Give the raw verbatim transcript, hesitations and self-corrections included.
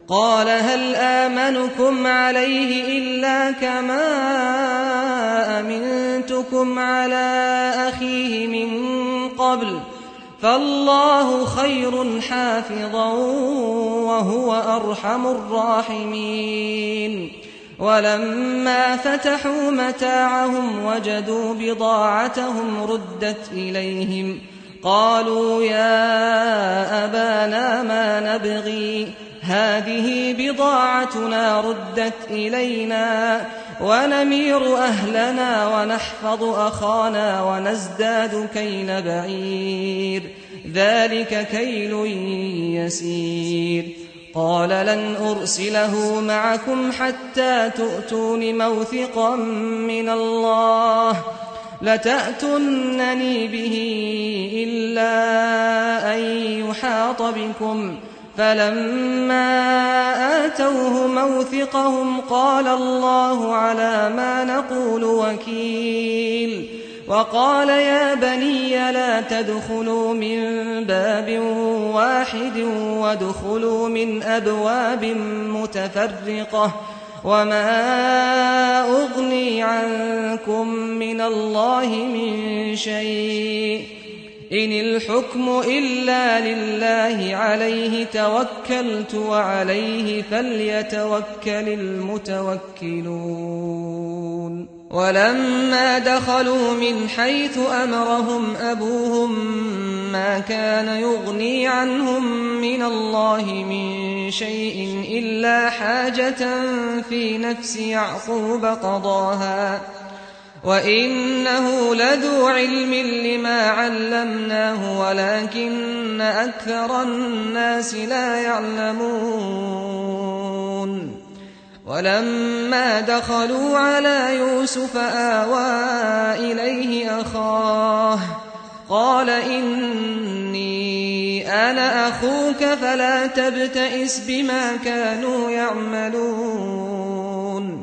قال هل آمنكم عليه إلا كما أمنتكم على أخيه من قبل فالله خير حافظا وهو أرحم الراحمين. ولما فتحوا متاعهم وجدوا بضاعتهم ردت إليهم قالوا يا أبانا ما نبغي هذه بضاعتنا ردت إلينا ونمير أهلنا ونحفظ أخانا ونزداد كيل بعير ذلك كيل يسير. قال لن أرسله معكم حتى تؤتون موثقا من الله لتأتونني به إلا أن يحاط بكم فلما آتوه موثقهم قال الله على ما نقول وكيل. وقال يا بني لا تدخلوا من باب واحد وادخلوا من أبواب متفرقة وما أغني عنكم من الله من شيء إن الحكم إلا لله عليه توكلت وعليه فليتوكل المتوكلون. ولما دخلوا من حيث أمرهم أبوهم ما كان يغني عنهم من الله من شيء إلا حاجة في نفس يعقوب قضاها وإنه لذو علم لما علمناه ولكن أكثر الناس لا يعلمون. ولما دخلوا على يوسف آوى إليه أخاه قال إني أنا أخوك فلا تبتئس بما كانوا يعملون.